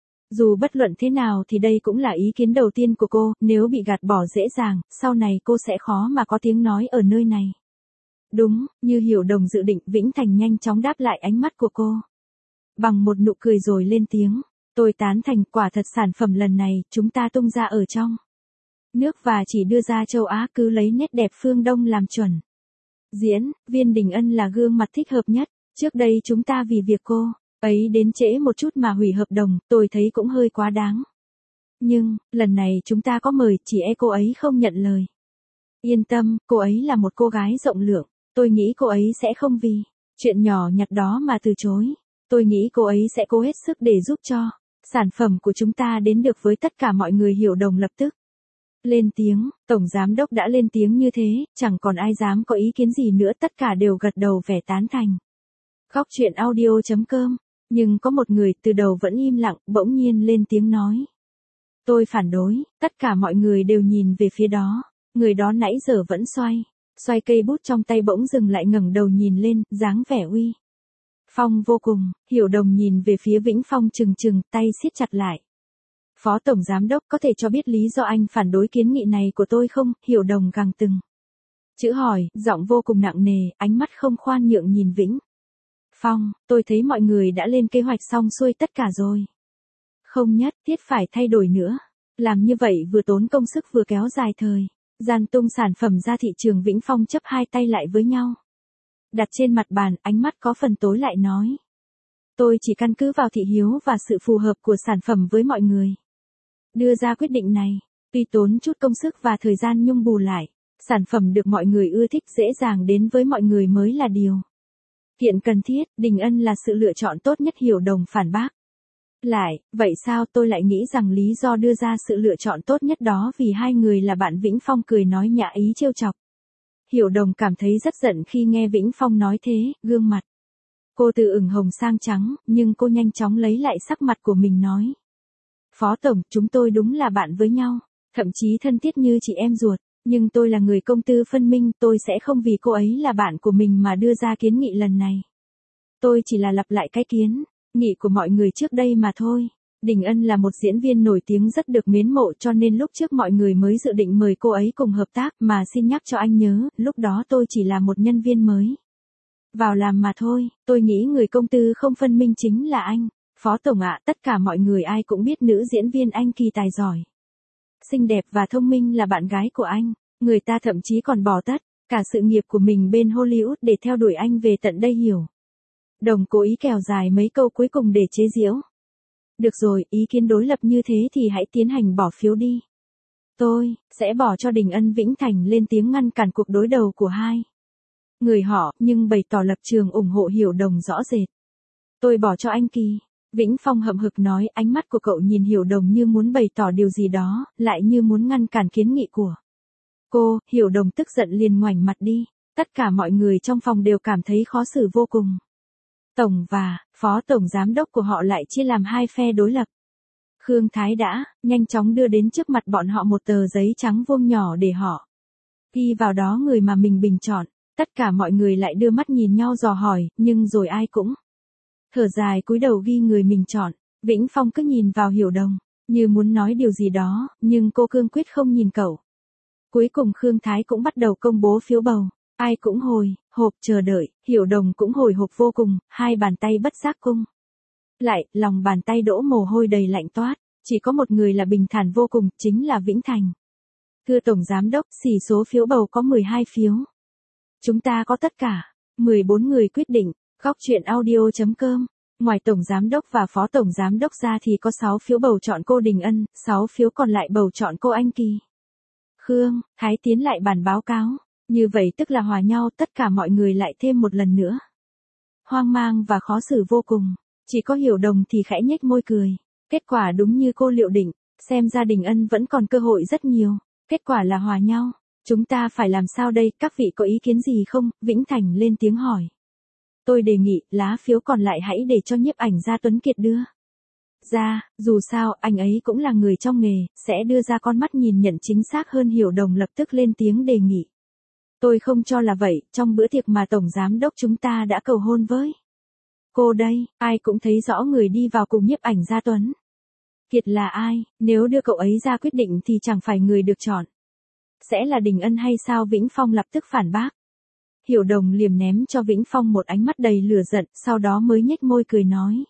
Dù bất luận thế nào thì đây cũng là ý kiến đầu tiên của cô, nếu bị gạt bỏ dễ dàng, sau này cô sẽ khó mà có tiếng nói ở nơi này. Đúng, như Hiểu Đồng dự định, Vĩnh Thành nhanh chóng đáp lại ánh mắt của cô. Bằng một nụ cười rồi lên tiếng. Tôi tán thành, quả thật sản phẩm lần này, chúng ta tung ra ở trong nước và chỉ đưa ra châu Á, cứ lấy nét đẹp phương Đông làm chuẩn. Diễn viên Đình Ân là gương mặt thích hợp nhất. Trước đây chúng ta vì việc cô ấy đến trễ một chút mà hủy hợp đồng, tôi thấy cũng hơi quá đáng. Nhưng, lần này chúng ta có mời, chỉ e cô ấy không nhận lời. Yên tâm, cô ấy là một cô gái rộng lượng, tôi nghĩ cô ấy sẽ không vì chuyện nhỏ nhặt đó mà từ chối. Tôi nghĩ cô ấy sẽ cố hết sức để giúp cho sản phẩm của chúng ta đến được với tất cả mọi người. Hiểu Đồng lập tức lên tiếng, Tổng Giám Đốc đã lên tiếng như thế, chẳng còn ai dám có ý kiến gì nữa, tất cả đều gật đầu vẻ tán thành. Góc truyện audio chấm com, nhưng có một người từ đầu vẫn im lặng, bỗng nhiên lên tiếng nói. Tôi phản đối. Tất cả mọi người đều nhìn về phía đó, người đó nãy giờ vẫn xoay, xoay cây bút trong tay bỗng dừng lại, ngẩng đầu nhìn lên, dáng vẻ uy phong vô cùng. Hiểu Đồng nhìn về phía Vĩnh Phong trừng trừng, tay siết chặt lại. Phó Tổng Giám Đốc có thể cho biết lý do anh phản đối kiến nghị này của tôi không? Hiểu Đồng gằn từng chữ hỏi, giọng vô cùng nặng nề, ánh mắt không khoan nhượng nhìn Vĩnh Phong. Tôi thấy mọi người đã lên kế hoạch xong xuôi tất cả rồi. Không nhất thiết phải thay đổi nữa. Làm như vậy vừa tốn công sức vừa kéo dài thời gian tung sản phẩm ra thị trường. Vĩnh Phong chấp hai tay lại với nhau, đặt trên mặt bàn, ánh mắt có phần tối lại nói. Tôi chỉ căn cứ vào thị hiếu và sự phù hợp của sản phẩm với mọi người đưa ra quyết định này. Tuy tốn chút công sức và thời gian nhưng bù lại, sản phẩm được mọi người ưa thích, dễ dàng đến với mọi người mới là điều kiện cần thiết. Đình Ân là sự lựa chọn tốt nhất. Hiểu Đồng phản bác lại, vậy sao? Tôi lại nghĩ rằng lý do đưa ra sự lựa chọn tốt nhất đó vì hai người là bạn. Vĩnh Phong cười nói nhã ý trêu chọc. Hiểu Đồng cảm thấy rất giận khi nghe Vĩnh Phong nói thế, gương mặt cô từ ửng hồng sang trắng, nhưng cô nhanh chóng lấy lại sắc mặt của mình nói. Phó Tổng, chúng tôi đúng là bạn với nhau, thậm chí thân thiết như chị em ruột, nhưng tôi là người công tư phân minh, tôi sẽ không vì cô ấy là bạn của mình mà đưa ra kiến nghị lần này. Tôi chỉ là lặp lại cái kiến nghị của mọi người trước đây mà thôi. Đình Ân là một diễn viên nổi tiếng rất được mến mộ, cho nên lúc trước mọi người mới dự định mời cô ấy cùng hợp tác, mà xin nhắc cho anh nhớ, lúc đó tôi chỉ là một nhân viên mới vào làm mà thôi. Tôi nghĩ người công tư không phân minh chính là anh. Phó Tổng ạ, tất cả mọi người ai cũng biết nữ diễn viên Anh Kỳ tài giỏi, xinh đẹp và thông minh là bạn gái của anh. Người ta thậm chí còn bỏ tất cả sự nghiệp của mình bên Hollywood để theo đuổi anh về tận đây. Hiểu Đồng cố ý kèo dài mấy câu cuối cùng để chế giễu. Được rồi, ý kiến đối lập như thế thì hãy tiến hành bỏ phiếu đi. Tôi sẽ bỏ cho Đình Ân. Vĩnh Thành lên tiếng ngăn cản cuộc đối đầu của hai người họ, nhưng bày tỏ lập trường ủng hộ Hiểu Đồng rõ rệt. Tôi bỏ cho anh Kỳ. Vĩnh Phong hậm hực nói, ánh mắt của cậu nhìn Hiểu Đồng như muốn bày tỏ điều gì đó, lại như muốn ngăn cản kiến nghị của cô. Hiểu Đồng tức giận liền ngoảnh mặt đi. Tất cả mọi người trong phòng đều cảm thấy khó xử vô cùng. Tổng và phó tổng giám đốc của họ lại chia làm hai phe đối lập. Khương Thái đã nhanh chóng đưa đến trước mặt bọn họ một tờ giấy trắng vuông nhỏ để họ ghi vào đó người mà mình bình chọn. Tất cả mọi người lại đưa mắt nhìn nhau dò hỏi, nhưng rồi ai cũng thở dài cúi đầu ghi người mình chọn. Vĩnh Phong cứ nhìn vào Hiểu Đồng, như muốn nói điều gì đó, nhưng cô cương quyết không nhìn cậu. Cuối cùng Khương Thái cũng bắt đầu công bố phiếu bầu. Ai cũng hồi hộp chờ đợi, Hiểu Đồng cũng hồi hộp vô cùng, hai bàn tay bất giác cung lại, lòng bàn tay đổ mồ hôi đầy lạnh toát. Chỉ có một người là bình thản vô cùng, chính là Vĩnh Thành. Thưa Tổng Giám đốc, xỉ số phiếu bầu có mười hai phiếu. Chúng ta có tất cả mười bốn người quyết định. Góc truyện audio chấm com. Ngoài Tổng Giám đốc và Phó Tổng Giám đốc ra thì có sáu phiếu bầu chọn cô Đình Ân, sáu phiếu còn lại bầu chọn cô Anh Kỳ. Khương Thái tiến lại bàn báo cáo. Như vậy tức là hòa nhau, tất cả mọi người lại thêm một lần nữa. Hoang mang và khó xử vô cùng. Chỉ có Hiểu Đồng thì khẽ nhếch môi cười. Kết quả đúng như cô liệu định, xem ra Đình Ân vẫn còn cơ hội rất nhiều. Kết quả là hòa nhau. Chúng ta phải làm sao đây, các vị có ý kiến gì không? Vĩnh Thành lên tiếng hỏi. Tôi đề nghị, lá phiếu còn lại hãy để cho nhiếp ảnh gia Tuấn Kiệt đưa ra, dù sao, anh ấy cũng là người trong nghề, sẽ đưa ra con mắt nhìn nhận chính xác hơn. Hiểu Đồng lập tức lên tiếng đề nghị. Tôi không cho là vậy, trong bữa tiệc mà Tổng Giám đốc chúng ta đã cầu hôn với cô đây, ai cũng thấy rõ người đi vào cùng nhiếp ảnh gia Tuấn Kiệt là ai, nếu đưa cậu ấy ra quyết định thì chẳng phải người được chọn sẽ là Đình Ân hay sao? Vĩnh Phong lập tức phản bác. Hiểu Đồng liềm ném cho Vĩnh Phong một ánh mắt đầy lửa giận, sau đó mới nhếch môi cười nói.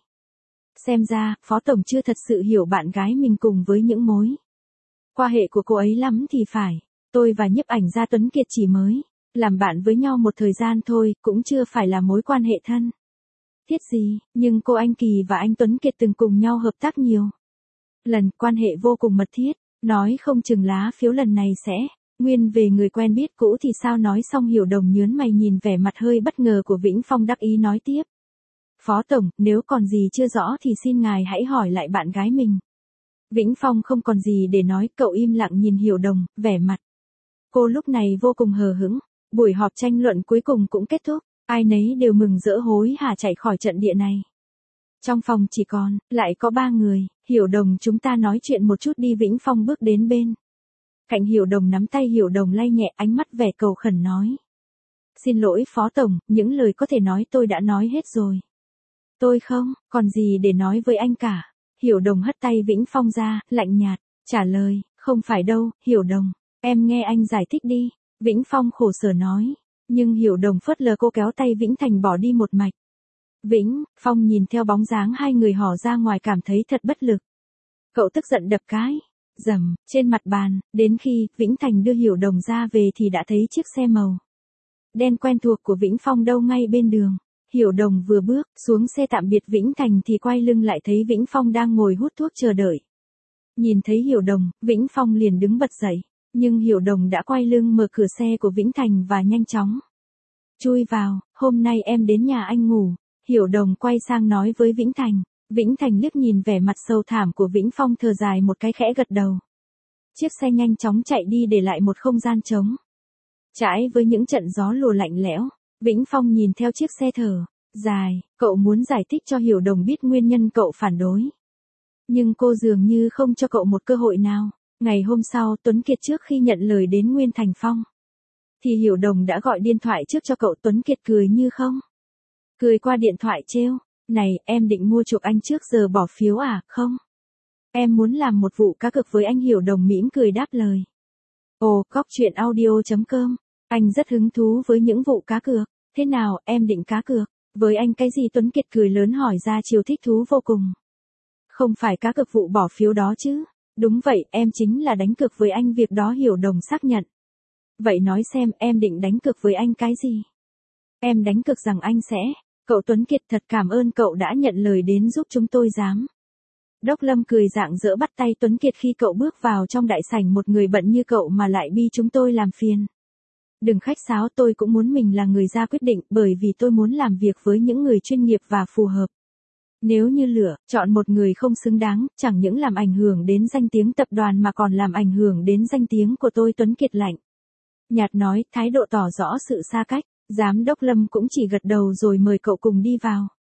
Xem ra, Phó Tổng chưa thật sự hiểu bạn gái mình cùng với những mối quan hệ của cô ấy lắm thì phải. Tôi và nhiếp ảnh gia Tuấn Kiệt chỉ mới làm bạn với nhau một thời gian thôi, cũng chưa phải là mối quan hệ thân thiết gì, nhưng cô Anh Kỳ và anh Tuấn Kiệt từng cùng nhau hợp tác nhiều lần, quan hệ vô cùng mật thiết, nói không chừng lá phiếu lần này sẽ nguyên về người quen biết cũ thì sao? Nói xong Hiểu Đồng nhớn mày nhìn vẻ mặt hơi bất ngờ của Vĩnh Phong, đắc ý nói tiếp. Phó Tổng, nếu còn gì chưa rõ thì xin ngài hãy hỏi lại bạn gái mình. Vĩnh Phong không còn gì để nói, cậu im lặng nhìn Hiểu Đồng, vẻ mặt cô lúc này vô cùng hờ hững. Buổi họp tranh luận cuối cùng cũng kết thúc, ai nấy đều mừng rỡ hối hả chạy khỏi trận địa này. Trong phòng chỉ còn lại có ba người. Hiểu Đồng, chúng ta nói chuyện một chút đi. Vĩnh Phong bước đến bên cạnh Hiểu Đồng, nắm tay Hiểu Đồng lay nhẹ, ánh mắt vẻ cầu khẩn nói. Xin lỗi Phó Tổng, những lời có thể nói tôi đã nói hết rồi. Tôi không còn gì để nói với anh cả. Hiểu Đồng hất tay Vĩnh Phong ra, lạnh nhạt trả lời. Không phải đâu, Hiểu Đồng, em nghe anh giải thích đi. Vĩnh Phong khổ sở nói. Nhưng Hiểu Đồng phớt lờ cô, kéo tay Vĩnh Thành bỏ đi một mạch. Vĩnh Phong nhìn theo bóng dáng hai người họ ra ngoài cảm thấy thật bất lực. Cậu tức giận đập cái rầm trên mặt bàn, đến khi Vĩnh Thành đưa Hiểu Đồng ra về thì đã thấy chiếc xe màu đen quen thuộc của Vĩnh Phong đâu ngay bên đường. Hiểu Đồng vừa bước xuống xe tạm biệt Vĩnh Thành thì quay lưng lại thấy Vĩnh Phong đang ngồi hút thuốc chờ đợi. Nhìn thấy Hiểu Đồng, Vĩnh Phong liền đứng bật dậy, nhưng Hiểu Đồng đã quay lưng mở cửa xe của Vĩnh Thành và nhanh chóng chui vào. Hôm nay em đến nhà anh ngủ. Hiểu Đồng quay sang nói với Vĩnh Thành. Vĩnh Thành liếc nhìn vẻ mặt sầu thảm của Vĩnh Phong, thở dài một cái khẽ gật đầu. Chiếc xe nhanh chóng chạy đi để lại một không gian trống trải với những trận gió lùa lạnh lẽo. Vĩnh Phong nhìn theo chiếc xe thở dài, cậu muốn giải thích cho Hiểu Đồng biết nguyên nhân cậu phản đối. Nhưng cô dường như không cho cậu một cơ hội nào. Ngày hôm sau, Tuấn Kiệt trước khi nhận lời đến Nguyên Thành Phong thì Hiểu Đồng đã gọi điện thoại trước cho cậu. Tuấn Kiệt cười như không cười qua điện thoại trêu. Này, em định mua chuộc anh trước giờ bỏ phiếu à? Không. Em muốn làm một vụ cá cược với anh. Hiểu Đồng mỉm cười đáp lời. Ồ, góc truyện audio chấm com. Anh rất hứng thú với những vụ cá cược. Thế nào, em định cá cược với anh cái gì? Tuấn Kiệt cười lớn hỏi ra chiều thích thú vô cùng. Không phải cá cược vụ bỏ phiếu đó chứ? Đúng vậy, em chính là đánh cược với anh việc đó. Hiểu Đồng xác nhận. Vậy nói xem, em định đánh cược với anh cái gì? Em đánh cược rằng anh sẽ... Cậu Tuấn Kiệt, thật cảm ơn cậu đã nhận lời đến giúp chúng tôi. Giám đốc Lâm cười rạng rỡ bắt tay Tuấn Kiệt khi cậu bước vào trong đại sảnh. Một người bận như cậu mà lại bi chúng tôi làm phiền. Đừng khách sáo, tôi cũng muốn mình là người ra quyết định, bởi vì tôi muốn làm việc với những người chuyên nghiệp và phù hợp. Nếu như lựa chọn một người không xứng đáng, chẳng những làm ảnh hưởng đến danh tiếng tập đoàn mà còn làm ảnh hưởng đến danh tiếng của tôi. Tuấn Kiệt lạnh nhạt nói, thái độ tỏ rõ sự xa cách. Giám đốc Lâm cũng chỉ gật đầu rồi mời cậu cùng đi vào.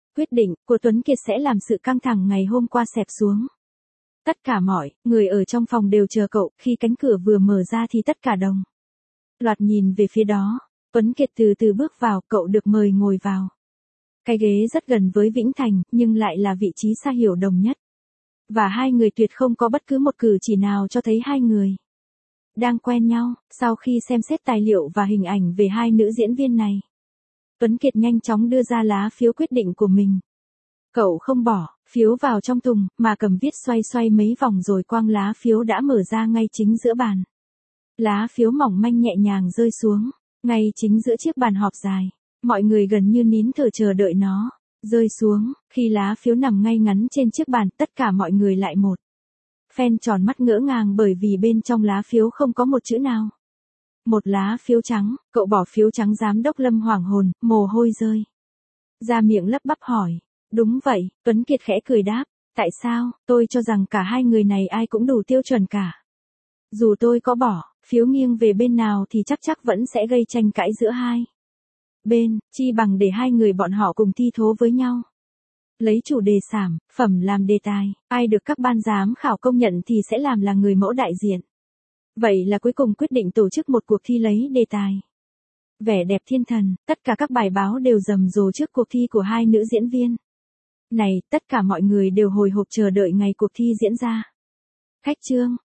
Quyết định của Tuấn Kiệt sẽ làm sự căng thẳng ngày hôm qua xẹp xuống. Tất cả mọi người ở trong phòng đều chờ cậu, khi cánh cửa vừa mở ra thì tất cả đồng loạt nhìn về phía đó. Tuấn Kiệt từ từ bước vào, cậu được mời ngồi vào cái ghế rất gần với Vĩnh Thành, nhưng lại là vị trí xa Hiểu Đồng nhất. Và hai người tuyệt không có bất cứ một cử chỉ nào cho thấy hai người đang quen nhau. Sau khi xem xét tài liệu và hình ảnh về hai nữ diễn viên này, Tuấn Kiệt nhanh chóng đưa ra lá phiếu quyết định của mình. Cậu không bỏ phiếu vào trong thùng, mà cầm viết xoay xoay mấy vòng rồi quăng lá phiếu đã mở ra ngay chính giữa bàn. Lá phiếu mỏng manh nhẹ nhàng rơi xuống, ngay chính giữa chiếc bàn họp dài. Mọi người gần như nín thở chờ đợi nó rơi xuống. Khi lá phiếu nằm ngay ngắn trên chiếc bàn, tất cả mọi người lại một phen tròn mắt ngỡ ngàng bởi vì bên trong lá phiếu không có một chữ nào. Một lá phiếu trắng. Cậu bỏ phiếu trắng. Giám đốc Lâm hoảng hồn, mồ hôi rơi ra miệng lắp bắp hỏi. Đúng vậy, Tuấn Kiệt khẽ cười đáp. Tại sao? Tôi cho rằng cả hai người này ai cũng đủ tiêu chuẩn cả. Dù tôi có bỏ phiếu nghiêng về bên nào thì chắc chắc vẫn sẽ gây tranh cãi giữa hai bên, chi bằng để hai người bọn họ cùng thi thố với nhau. Lấy chủ đề sản phẩm làm đề tài, ai được các ban giám khảo công nhận thì sẽ làm là người mẫu đại diện. Vậy là cuối cùng quyết định tổ chức một cuộc thi lấy đề tài Vẻ đẹp thiên thần. Tất cả các bài báo đều rầm rộ trước cuộc thi của hai nữ diễn viên này, tất cả mọi người đều hồi hộp chờ đợi ngày cuộc thi diễn ra. Khách trương